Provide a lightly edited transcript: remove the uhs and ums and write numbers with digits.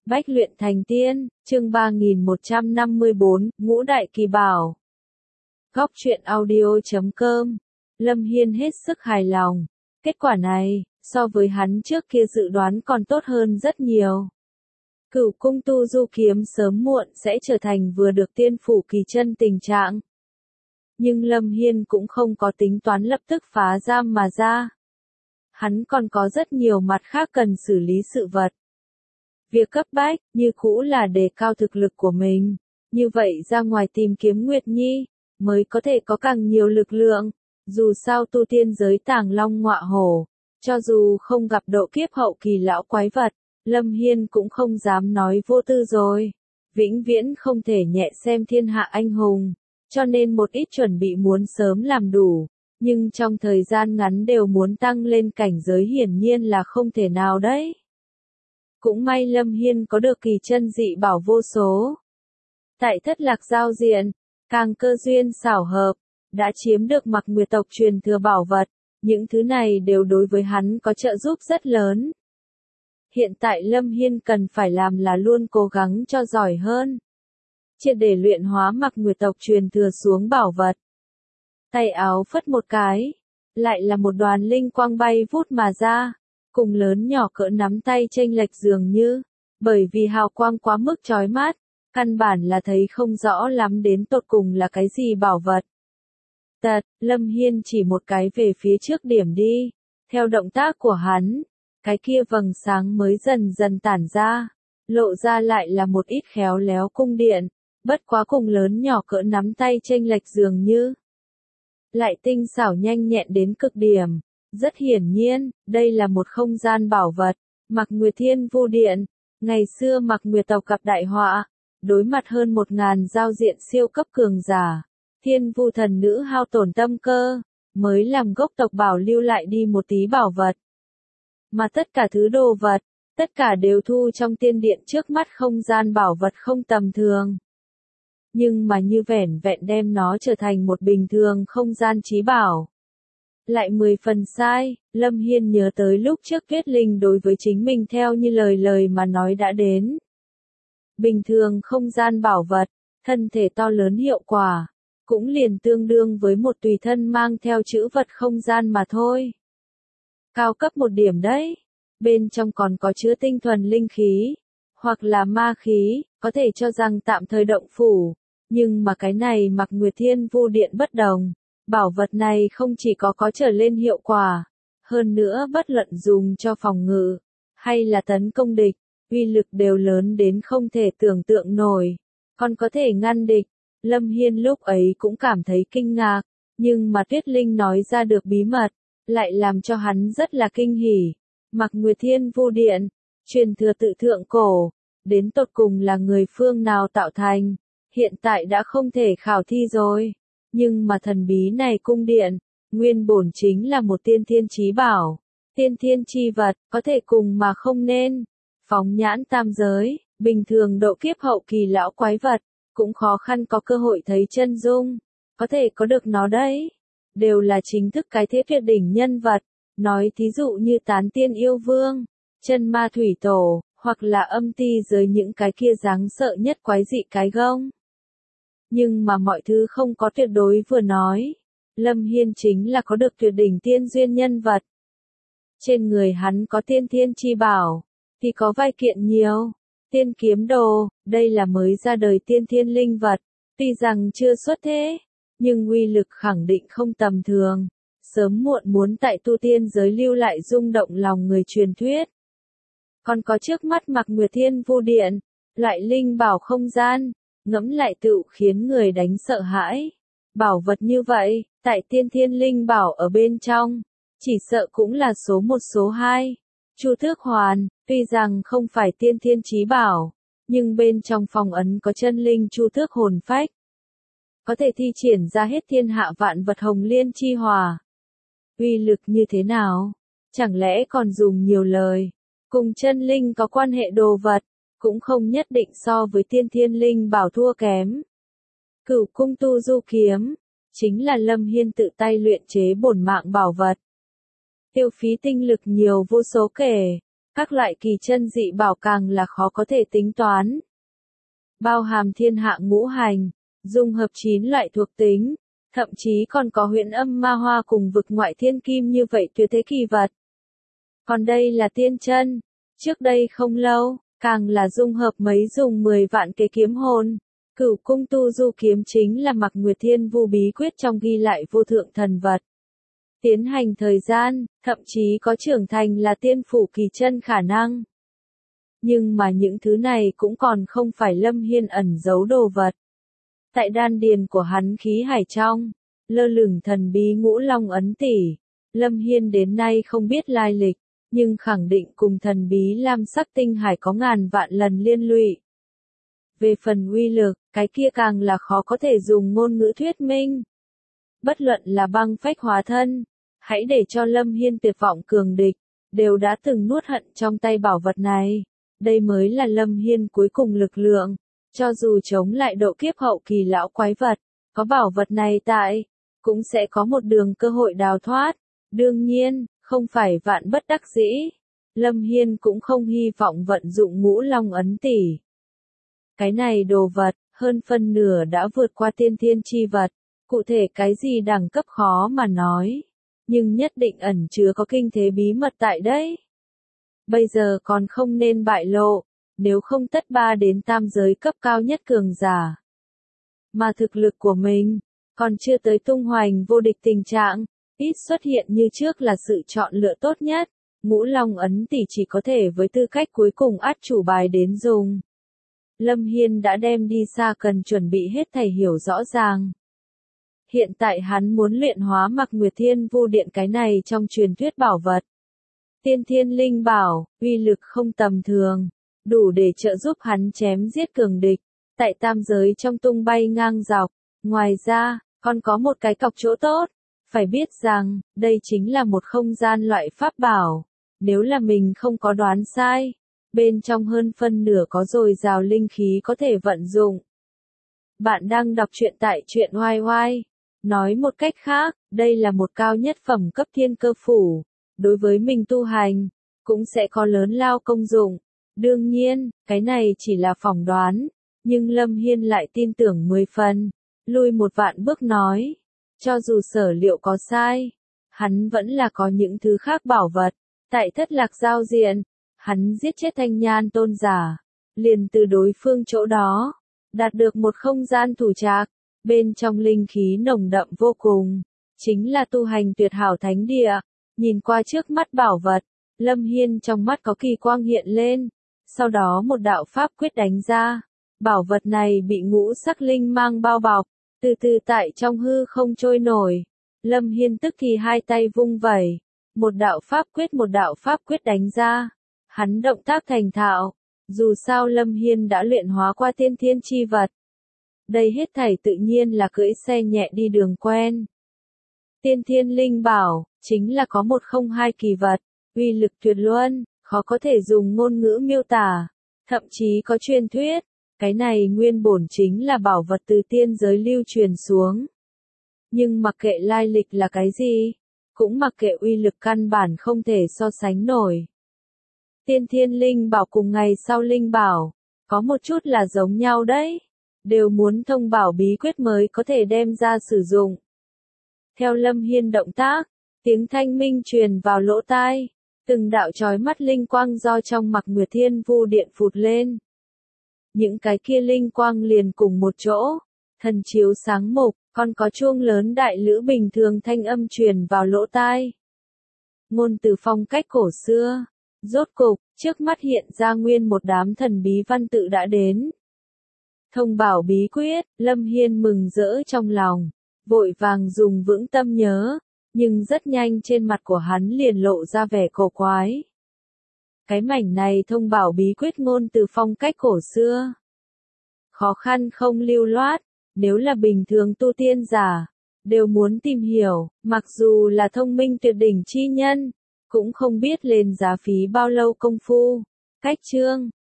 Bách luyện thành tiên, chương 3154, Ngũ Đại Kỳ Bảo. Góc truyện audio.com. Lâm Hiên hết sức hài lòng. Kết quả này, so với hắn trước kia dự đoán còn tốt hơn rất nhiều. Cửu cung tu du kiếm sớm muộn sẽ trở thành vừa được tiên phủ kỳ chân tình trạng. Nhưng Lâm Hiên cũng không có tính toán lập tức phá giam mà ra. Hắn còn có rất nhiều mặt khác cần xử lý sự vật. Việc cấp bách, như cũ là đề cao thực lực của mình. Như vậy ra ngoài tìm kiếm Nguyệt Nhi, mới có thể có càng nhiều lực lượng. Dù sao tu tiên giới tàng long ngọa hổ, cho dù không gặp độ kiếp hậu kỳ lão quái vật, Lâm Hiên cũng không dám nói vô tư rồi. Vĩnh viễn không thể nhẹ xem thiên hạ anh hùng, cho nên một ít chuẩn bị muốn sớm làm đủ, nhưng trong thời gian ngắn đều muốn tăng lên cảnh giới hiển nhiên là không thể nào đấy. Cũng may Lâm Hiên có được kỳ chân dị bảo vô số. Tại Thất Lạc giao diện, càng cơ duyên xảo hợp, đã chiếm được Mặc Nguyệt tộc truyền thừa bảo vật, những thứ này đều đối với hắn có trợ giúp rất lớn. Hiện tại Lâm Hiên cần phải làm là luôn cố gắng cho giỏi hơn. Triệt để luyện hóa Mặc Nguyệt tộc truyền thừa xuống bảo vật. Tay áo phất một cái, lại là một đoàn linh quang bay vút mà ra. Cùng lớn nhỏ cỡ nắm tay chênh lệch dường như, bởi vì hào quang quá mức chói mắt, căn bản là thấy không rõ lắm đến tột cùng là cái gì bảo vật. Lâm Hiên chỉ một cái về phía trước điểm đi, theo động tác của hắn, cái kia vầng sáng mới dần dần tản ra, lộ ra lại là một ít khéo léo cung điện, bất quá cùng lớn nhỏ cỡ nắm tay chênh lệch dường như, lại tinh xảo nhanh nhẹn đến cực điểm. Rất hiển nhiên, đây là một không gian bảo vật, Mặc Nguyệt Thiên Vu Điện. Ngày xưa Mặc Nguyệt tộc gặp đại họa, đối mặt hơn 1000 giao diện siêu cấp cường giả, Thiên Vu thần nữ hao tổn tâm cơ, mới làm gốc tộc bảo lưu lại đi một tí bảo vật. Mà tất cả thứ đồ vật, tất cả đều thu trong tiên điện trước mắt không gian bảo vật không tầm thường. Nhưng mà như vẻn vẹn đem nó trở thành một bình thường không gian chí bảo. Lại 10 phần sai, Lâm Hiên nhớ tới lúc trước Tuyết Linh đối với chính mình theo như lời mà nói đã đến. Bình thường không gian bảo vật, thân thể to lớn hiệu quả, cũng liền tương đương với một tùy thân mang theo chữ vật không gian mà thôi. Cao cấp một điểm đấy, bên trong còn có chứa tinh thuần linh khí, hoặc là ma khí, có thể cho rằng tạm thời động phủ, nhưng mà cái này Mặc Nguyệt Thiên Vu Điện bất đồng. Bảo vật này không chỉ có trở lên hiệu quả, hơn nữa bất luận dùng cho phòng ngự, hay là tấn công địch, uy lực đều lớn đến không thể tưởng tượng nổi, còn có thể ngăn địch. Lâm Hiên lúc ấy cũng cảm thấy kinh ngạc, nhưng mà Tuyết Linh nói ra được bí mật, lại làm cho hắn rất là kinh hỉ. Mặc Nguyệt Thiên Vu Điện, truyền thừa tự thượng cổ, đến tột cùng là người phương nào tạo thành, hiện tại đã không thể khảo thi rồi. Nhưng mà thần bí này cung điện, nguyên bổn chính là một tiên thiên chí bảo, tiên thiên chi vật, có thể cùng mà không nên. Phóng nhãn tam giới, bình thường độ kiếp hậu kỳ lão quái vật, cũng khó khăn có cơ hội thấy chân dung, có thể có được nó đấy. Đều là chính thức cái thế tuyệt đỉnh nhân vật, nói thí dụ như tán tiên yêu vương, chân ma thủy tổ, hoặc là âm ti giới những cái kia đáng sợ nhất quái dị cái gông. Nhưng mà mọi thứ không có tuyệt đối vừa nói. Lâm Hiên chính là có được tuyệt đỉnh tiên duyên nhân vật. Trên người hắn có tiên thiên chi bảo, thì có vài kiện nhiều. Tiên kiếm đồ, đây là mới ra đời tiên thiên linh vật. Tuy rằng chưa xuất thế, nhưng uy lực khẳng định không tầm thường. Sớm muộn muốn tại tu tiên giới lưu lại rung động lòng người truyền thuyết. Còn có trước mắt Mặc Nguyệt Thiên Vu Điện, loại linh bảo không gian. Ngẫm lại tự khiến người đánh sợ hãi. Bảo vật như vậy, tại tiên thiên linh bảo ở bên trong, chỉ sợ cũng là số 1 số 2. Chu Thước Hoàn, tuy rằng không phải tiên thiên chí bảo, nhưng bên trong phong ấn có chân linh Chu Thước hồn phách. Có thể thi triển ra hết thiên hạ vạn vật hồng liên chi hòa. Uy lực như thế nào? Chẳng lẽ còn dùng nhiều lời? Cùng chân linh có quan hệ đồ vật, cũng không nhất định so với tiên thiên linh bảo thua kém. Cửu cung tu du kiếm, chính là Lâm Hiên tự tay luyện chế bổn mạng bảo vật. Tiêu phí tinh lực nhiều vô số kể, Các loại kỳ chân dị bảo càng là khó có thể tính toán. Bao hàm thiên hạ ngũ hành, dung hợp 9 loại thuộc tính, thậm chí còn có huyễn âm ma hoa cùng vực ngoại thiên kim như vậy tuyệt thế kỳ vật. Còn đây là tiên chân, trước đây không lâu, càng là dung hợp mấy dùng 10 vạn cái kiếm hồn. Cửu cung tu du kiếm chính là Mạc Nguyệt Thiên Vu bí quyết trong ghi lại vô thượng thần vật. Tiến hành thời gian, thậm chí có trưởng thành là tiên phủ kỳ chân khả năng. Nhưng mà những thứ này cũng còn không phải Lâm Hiên ẩn giấu đồ vật. Tại đan điền của hắn khí hải trong, lơ lửng thần bí ngũ long ấn tỷ. Lâm Hiên đến nay không biết lai lịch, nhưng khẳng định cùng thần bí lam sắc tinh hải có ngàn vạn lần liên lụy. Về phần uy lực, cái kia càng là khó có thể dùng ngôn ngữ thuyết minh. Bất luận là băng phách hóa thân, hãy để cho Lâm Hiên tuyệt vọng cường địch, đều đã từng nuốt hận trong tay bảo vật này. Đây mới là Lâm Hiên cuối cùng lực lượng, cho dù chống lại độ kiếp hậu kỳ lão quái vật, có bảo vật này tại, cũng sẽ có một đường cơ hội đào thoát. Đương nhiên, không phải vạn bất đắc dĩ, Lâm Hiên cũng không hy vọng vận dụng ngũ long ấn tỷ. Cái này đồ vật, hơn phân nửa đã vượt qua tiên thiên chi vật, cụ thể cái gì đẳng cấp khó mà nói, nhưng nhất định ẩn chứa có kinh thế bí mật tại đấy. Bây giờ còn không nên bại lộ, nếu không tất 3 đến tam giới cấp cao nhất cường giả. Mà thực lực của mình, còn chưa tới tung hoành vô địch tình trạng, ít xuất hiện như trước là sự chọn lựa tốt nhất, ngũ long ấn tỷ chỉ có thể với tư cách cuối cùng át chủ bài đến dùng. Lâm Hiên đã đem đi xa cần chuẩn bị hết thảy hiểu rõ ràng. Hiện tại hắn muốn luyện hóa Mạc Nguyệt Thiên Vu Điện cái này trong truyền thuyết bảo vật. Tiên thiên linh bảo, uy lực không tầm thường, đủ để trợ giúp hắn chém giết cường địch, tại tam giới trong tung bay ngang dọc. Ngoài ra, còn có một cái cọc chỗ tốt, phải biết rằng, đây chính là một không gian loại pháp bảo. Nếu là mình không có đoán sai, bên trong hơn phân nửa có dồi dào linh khí có thể vận dụng. Bạn đang đọc truyện tại truyện oai oai. Nói một cách khác, đây là một cao nhất phẩm cấp thiên cơ phủ. Đối với mình tu hành, cũng sẽ có lớn lao công dụng. Đương nhiên, cái này chỉ là phỏng đoán, nhưng Lâm Hiên lại tin tưởng 10 phần. Lui một vạn bước nói, cho dù sở liệu có sai, hắn vẫn là có những thứ khác bảo vật. Tại Thất Lạc giao diện, hắn giết chết Thanh Nhan tôn giả, liền từ đối phương chỗ đó, đạt được một không gian thủ trạc, bên trong linh khí nồng đậm vô cùng, chính là tu hành tuyệt hảo thánh địa. Nhìn qua trước mắt bảo vật, Lâm Hiên trong mắt có kỳ quang hiện lên, sau đó một đạo pháp quyết đánh ra, bảo vật này bị ngũ sắc linh mang bao bọc, từ từ tại trong hư không trôi nổi. Lâm Hiên tức thì hai tay vung vẩy, một đạo pháp quyết đánh ra, hắn động tác thành thạo, dù sao Lâm Hiên đã luyện hóa qua tiên thiên chi vật. Đây hết thảy tự nhiên là cưỡi xe nhẹ đi đường quen. Tiên thiên linh bảo, chính là có một không hai kỳ vật, uy lực tuyệt luân, khó có thể dùng ngôn ngữ miêu tả, thậm chí có truyền thuyết, cái này nguyên bổn chính là bảo vật từ tiên giới lưu truyền xuống. Nhưng mặc kệ lai lịch là cái gì, cũng mặc kệ uy lực căn bản không thể so sánh nổi. Tiên thiên linh bảo cùng ngày sau linh bảo, có một chút là giống nhau đấy, đều muốn thông bảo bí quyết mới có thể đem ra sử dụng. Theo Lâm Hiên động tác, tiếng thanh minh truyền vào lỗ tai, từng đạo chói mắt linh quang do trong Mạc Nguyệt Thiên Vu Điện phụt lên. Những cái kia linh quang liền cùng một chỗ, thần chiếu sáng mục, còn có chuông lớn đại lữ bình thường thanh âm truyền vào lỗ tai. Ngôn từ phong cách cổ xưa, rốt cục, trước mắt hiện ra nguyên một đám thần bí văn tự đã đến. Thông bảo bí quyết, Lâm Hiên mừng rỡ trong lòng, vội vàng dùng vững tâm nhớ, nhưng rất nhanh trên mặt của hắn liền lộ ra vẻ cổ quái. Cái mảnh này thông bảo bí quyết ngôn từ phong cách cổ xưa. Khó khăn không lưu loát, nếu là bình thường tu tiên giả, đều muốn tìm hiểu, mặc dù là thông minh tuyệt đỉnh chi nhân, cũng không biết lên giá phí bao lâu công phu. Cách chương